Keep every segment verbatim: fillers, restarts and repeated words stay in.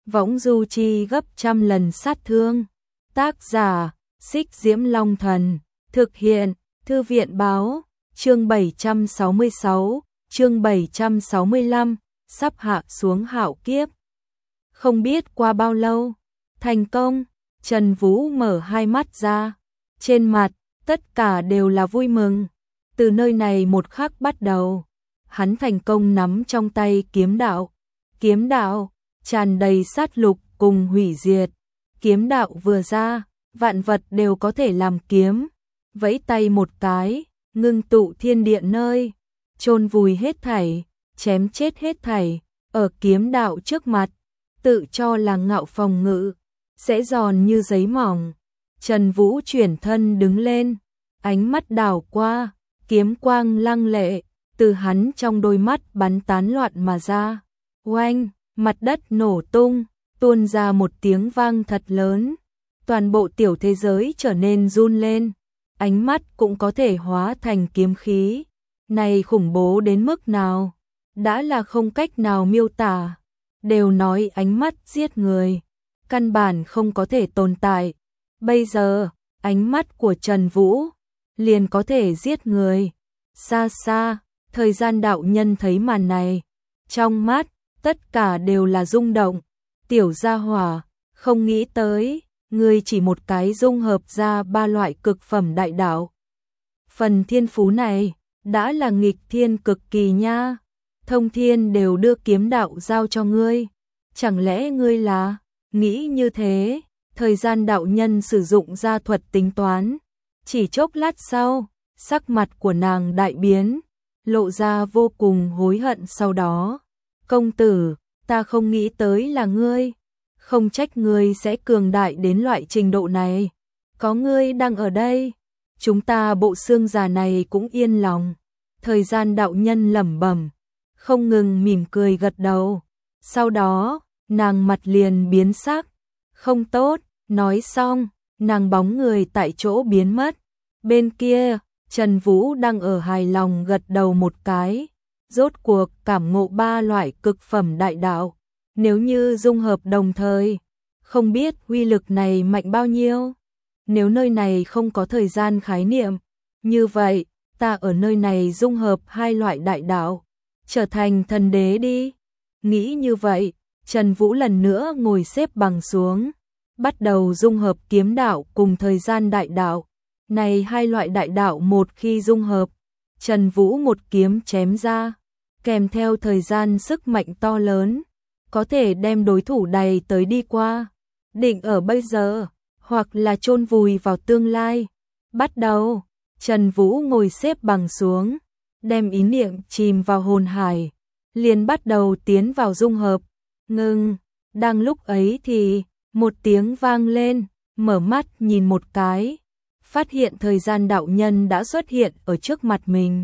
võng du chi gấp trăm lần sát thương. Tác giả, Xích Diễm Long Thần, thực hiện, Thư viện Báo, chương bảy trăm sáu mươi sáu, chương bảy trăm sáu mươi lăm, sắp hạ xuống hạo kiếp. Không biết qua bao lâu, thành công, Trần Vũ mở hai mắt ra, trên mặt, tất cả đều là vui mừng. Từ nơi này một khắc bắt đầu, hắn thành công nắm trong tay kiếm đạo. Kiếm đạo, tràn đầy sát lục cùng hủy diệt. Kiếm đạo vừa ra, vạn vật đều có thể làm kiếm. Vẫy tay một cái, ngưng tụ thiên địa nơi, chôn vùi hết thảy, chém chết hết thảy, ở kiếm đạo trước mặt, tự cho là ngạo phòng ngự, sẽ giòn như giấy mỏng. Trần Vũ chuyển thân đứng lên, ánh mắt đảo qua, kiếm quang lăng lệ, từ hắn trong đôi mắt bắn tán loạn mà ra. Oanh, mặt đất nổ tung, tuôn ra một tiếng vang thật lớn. Toàn bộ tiểu thế giới trở nên run lên, ánh mắt cũng có thể hóa thành kiếm khí. Này khủng bố đến mức nào, đã là không cách nào miêu tả. Đều nói ánh mắt giết người, căn bản không có thể tồn tại. Bây giờ, ánh mắt của Trần Vũ liền có thể giết người. Xa xa, thời gian đạo nhân thấy màn này, trong mắt, tất cả đều là rung động. Tiểu gia hỏa, không nghĩ tới, ngươi chỉ một cái dung hợp ra ba loại cực phẩm đại đạo. Phần thiên phú này, đã là nghịch thiên cực kỳ nha. Thông thiên đều đưa kiếm đạo giao cho ngươi. Chẳng lẽ ngươi là, nghĩ như thế, thời gian đạo nhân sử dụng gia thuật tính toán. Chỉ chốc lát sau, sắc mặt của nàng đại biến, lộ ra vô cùng hối hận sau đó. Công tử, ta không nghĩ tới là ngươi, không trách ngươi sẽ cường đại đến loại trình độ này. Có ngươi đang ở đây, chúng ta bộ xương già này cũng yên lòng. Thời gian đạo nhân lẩm bẩm, không ngừng mỉm cười gật đầu. Sau đó, nàng mặt liền biến sắc. Không tốt, nói xong, nàng bóng người tại chỗ biến mất. Bên kia, Trần Vũ đang ở hài lòng gật đầu một cái. Rốt cuộc cảm ngộ ba loại cực phẩm đại đạo. Nếu như dung hợp đồng thời, không biết uy lực này mạnh bao nhiêu. Nếu nơi này không có thời gian khái niệm, như vậy, ta ở nơi này dung hợp hai loại đại đạo, trở thành thần đế đi. Nghĩ như vậy, Trần Vũ lần nữa ngồi xếp bằng xuống, bắt đầu dung hợp kiếm đạo cùng thời gian đại đạo. Này hai loại đại đạo một khi dung hợp, Trần Vũ một kiếm chém ra, kèm theo thời gian sức mạnh to lớn, có thể đem đối thủ đầy tới đi qua, định ở bây giờ, hoặc là chôn vùi vào tương lai. Bắt đầu, Trần Vũ ngồi xếp bằng xuống, đem ý niệm chìm vào hồn hải, liền bắt đầu tiến vào dung hợp. Ngưng, đang lúc ấy thì, một tiếng vang lên, mở mắt nhìn một cái, phát hiện thời gian đạo nhân đã xuất hiện ở trước mặt mình.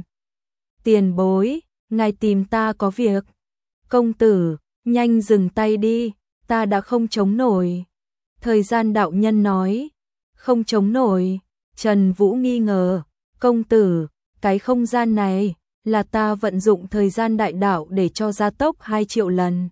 Tiền bối, ngài tìm ta có việc. Công tử, nhanh dừng tay đi, ta đã không chống nổi. Thời gian đạo nhân nói, không chống nổi. Trần Vũ nghi ngờ, công tử, cái không gian này, là ta vận dụng thời gian đại đạo để cho gia tốc hai triệu lần.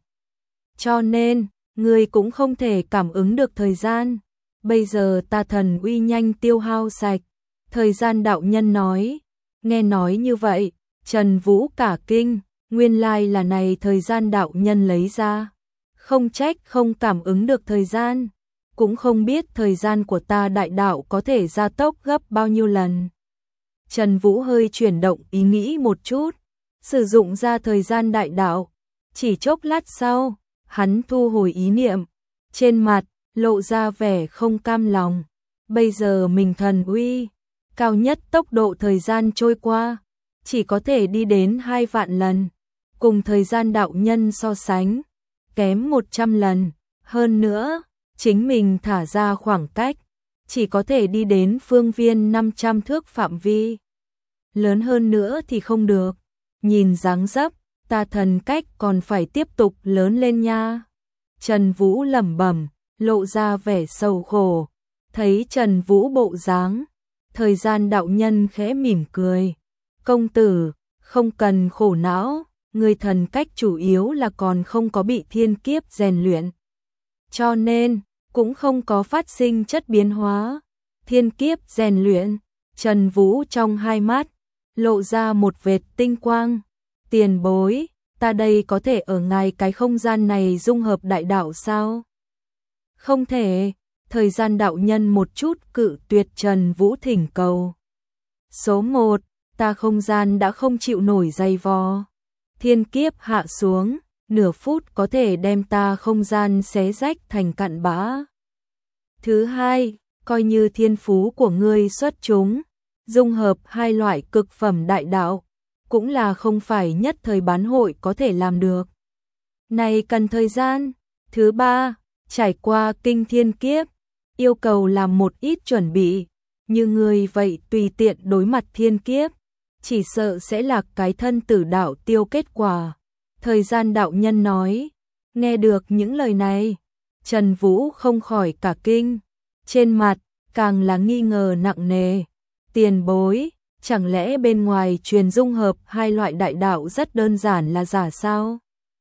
Cho nên, ngươi cũng không thể cảm ứng được thời gian. Bây giờ ta thần uy nhanh tiêu hao sạch. Thời gian đạo nhân nói, nghe nói như vậy, Trần Vũ cả kinh, nguyên lai là này thời gian đạo nhân lấy ra. Không trách không cảm ứng được thời gian, cũng không biết thời gian của ta đại đạo có thể gia tốc gấp bao nhiêu lần. Trần Vũ hơi chuyển động ý nghĩ một chút, sử dụng ra thời gian đại đạo. Chỉ chốc lát sau, hắn thu hồi ý niệm, trên mặt lộ ra vẻ không cam lòng. Bây giờ mình thần uy, cao nhất tốc độ thời gian trôi qua, chỉ có thể đi đến hai vạn lần, cùng thời gian đạo nhân so sánh, kém một trăm lần. Hơn nữa, chính mình thả ra khoảng cách, chỉ có thể đi đến phương viên năm trăm thước phạm vi. Lớn hơn nữa thì không được, nhìn dáng dấp, ta thần cách còn phải tiếp tục lớn lên nha. Trần Vũ lẩm bẩm, lộ ra vẻ sầu khổ. Thấy Trần Vũ bộ dáng, thời gian đạo nhân khẽ mỉm cười. Công tử, không cần khổ não, người thần cách chủ yếu là còn không có bị thiên kiếp rèn luyện. cho nên cũng không có phát sinh chất biến hóa. Thiên kiếp rèn luyện, Trần Vũ trong hai mắt lộ ra một vệt tinh quang. Tiền bối, ta đây có thể ở ngay cái không gian này dung hợp đại đạo sao? Không thể, thời gian đạo nhân một chút cự tuyệt Trần Vũ thỉnh cầu. Số một, ta không gian đã không chịu nổi dày vò. Thiên kiếp hạ xuống, nửa phút có thể đem ta không gian xé rách thành cặn bã. Thứ hai, coi như thiên phú của ngươi xuất chúng, dung hợp hai loại cực phẩm đại đạo, cũng là không phải nhất thời bán hội có thể làm được. Này cần thời gian. Thứ ba, trải qua kinh thiên kiếp, yêu cầu làm một ít chuẩn bị, như ngươi vậy tùy tiện đối mặt thiên kiếp, chỉ sợ sẽ là cái thân tử đạo tiêu kết quả. Thời gian đạo nhân nói. Nghe được những lời này, Trần Vũ không khỏi cả kinh, trên mặt càng là nghi ngờ nặng nề. Tiền bối, chẳng lẽ bên ngoài truyền dung hợp hai loại đại đạo rất đơn giản là giả sao?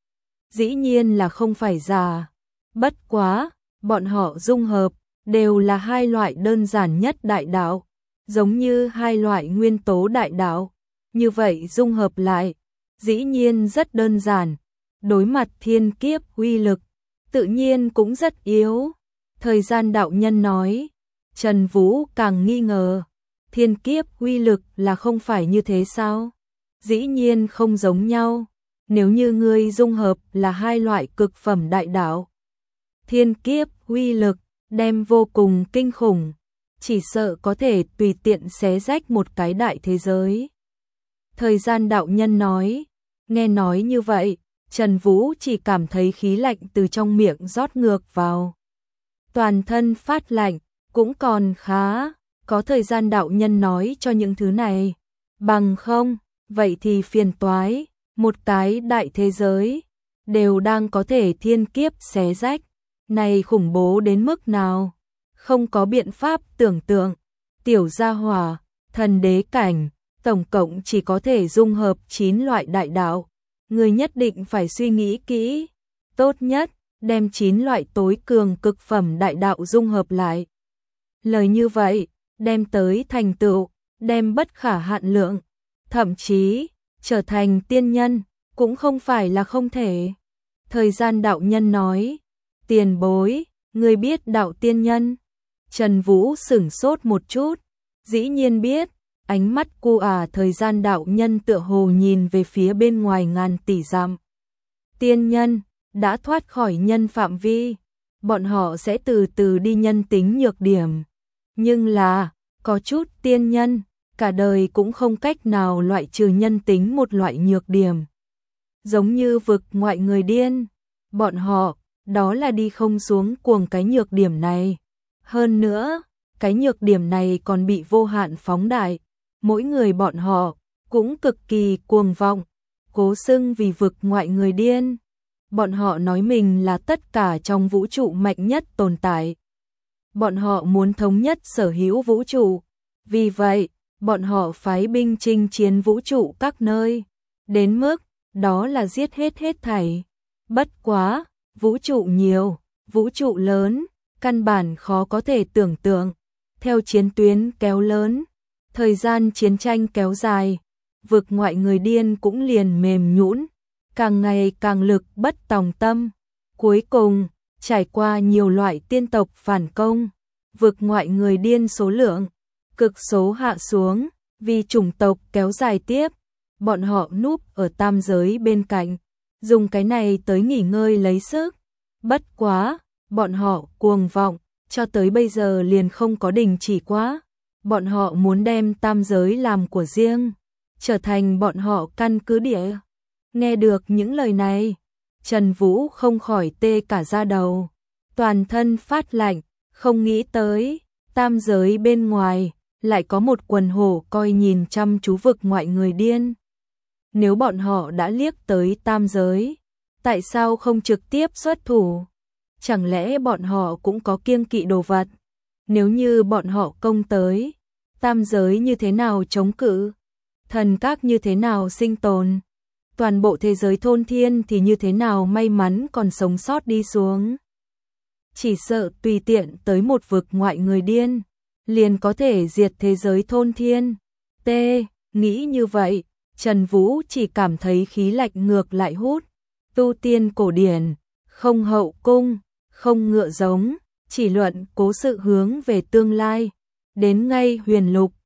Dĩ nhiên là không phải giả. Bất quá, bọn họ dung hợp đều là hai loại đơn giản nhất đại đạo, giống như hai loại nguyên tố đại đạo. Như vậy dung hợp lại, dĩ nhiên rất đơn giản. Đối mặt thiên kiếp uy lực, tự nhiên cũng rất yếu. Thời gian đạo nhân nói. Trần Vũ càng nghi ngờ. Thiên kiếp uy lực là không phải như thế sao? Dĩ nhiên không giống nhau. Nếu như ngươi dung hợp là hai loại cực phẩm đại đạo, thiên kiếp uy lực đem vô cùng kinh khủng, chỉ sợ có thể tùy tiện xé rách một cái đại thế giới. Thời gian đạo nhân nói. Nghe nói như vậy, Trần Vũ chỉ cảm thấy khí lạnh từ trong miệng rót ngược vào. Toàn thân phát lạnh, cũng còn khá, có thời gian đạo nhân nói cho những thứ này. Bằng không, vậy thì phiền toái, một cái đại thế giới, đều đang có thể thiên kiếp xé rách. Này khủng bố đến mức nào? Không có biện pháp tưởng tượng. Tiểu gia hỏa, thần đế cảnh, tổng cộng chỉ có thể dung hợp chín loại đại đạo. Người nhất định phải suy nghĩ kỹ. Tốt nhất, đem chín loại tối cường cực phẩm đại đạo dung hợp lại. Lời như vậy, đem tới thành tựu, đem bất khả hạn lượng, thậm chí, trở thành tiên nhân, cũng không phải là không thể. Thời gian đạo nhân nói. Tiền bối, người biết đạo tiên nhân? Trần Vũ sửng sốt một chút, dĩ nhiên biết. Ánh mắt cô à thời gian đạo nhân tựa hồ nhìn về phía bên ngoài ngàn tỷ dặm. Tiên nhân, đã thoát khỏi nhân phạm vi, bọn họ sẽ từ từ đi nhân tính nhược điểm. Nhưng là, có chút tiên nhân, cả đời cũng không cách nào loại trừ nhân tính một loại nhược điểm. Giống như vực ngoại người điên, bọn họ, đó là đi không xuống cuồng cái nhược điểm này. Hơn nữa, cái nhược điểm này còn bị vô hạn phóng đại. Mỗi người bọn họ cũng cực kỳ cuồng vọng, cố xưng vì vực ngoại người điên. Bọn họ nói mình là tất cả trong vũ trụ mạnh nhất tồn tại. Bọn họ muốn thống nhất sở hữu vũ trụ. Vì vậy, bọn họ phái binh chinh chiến vũ trụ các nơi. Đến mức, đó là giết hết hết thảy. Bất quá, vũ trụ nhiều, vũ trụ lớn, căn bản khó có thể tưởng tượng. Theo chiến tuyến kéo lớn, thời gian chiến tranh kéo dài, vực ngoại người điên cũng liền mềm nhũn, càng ngày càng lực bất tòng tâm. Cuối cùng, trải qua nhiều loại tiên tộc phản công, vực ngoại người điên số lượng cực số hạ xuống, vì chủng tộc kéo dài tiếp, bọn họ núp ở tam giới bên cạnh, dùng cái này tới nghỉ ngơi lấy sức. Bất quá, bọn họ cuồng vọng, cho tới bây giờ liền không có đình chỉ quá. Bọn họ muốn đem tam giới làm của riêng, trở thành bọn họ căn cứ địa. Nghe được những lời này, Trần Vũ không khỏi tê cả da đầu, toàn thân phát lạnh, không nghĩ tới, tam giới bên ngoài, lại có một quần hổ coi nhìn chăm chú vực ngoại người điên. Nếu bọn họ đã liếc tới tam giới, tại sao không trực tiếp xuất thủ? Chẳng lẽ bọn họ cũng có kiêng kỵ đồ vật? Nếu như bọn họ công tới, tam giới như thế nào chống cự? Thần các như thế nào sinh tồn? Toàn bộ thế giới thôn thiên thì như thế nào may mắn còn sống sót đi xuống? chỉ sợ tùy tiện tới một vực ngoại người điên, liền có thể diệt thế giới thôn thiên. T. Nghĩ như vậy, Trần Vũ chỉ cảm thấy khí lạnh ngược lại hút. Tu tiên cổ điển, không hậu cung, không ngựa giống, chỉ luận cố sự hướng về tương lai. Đến ngay huyền lục,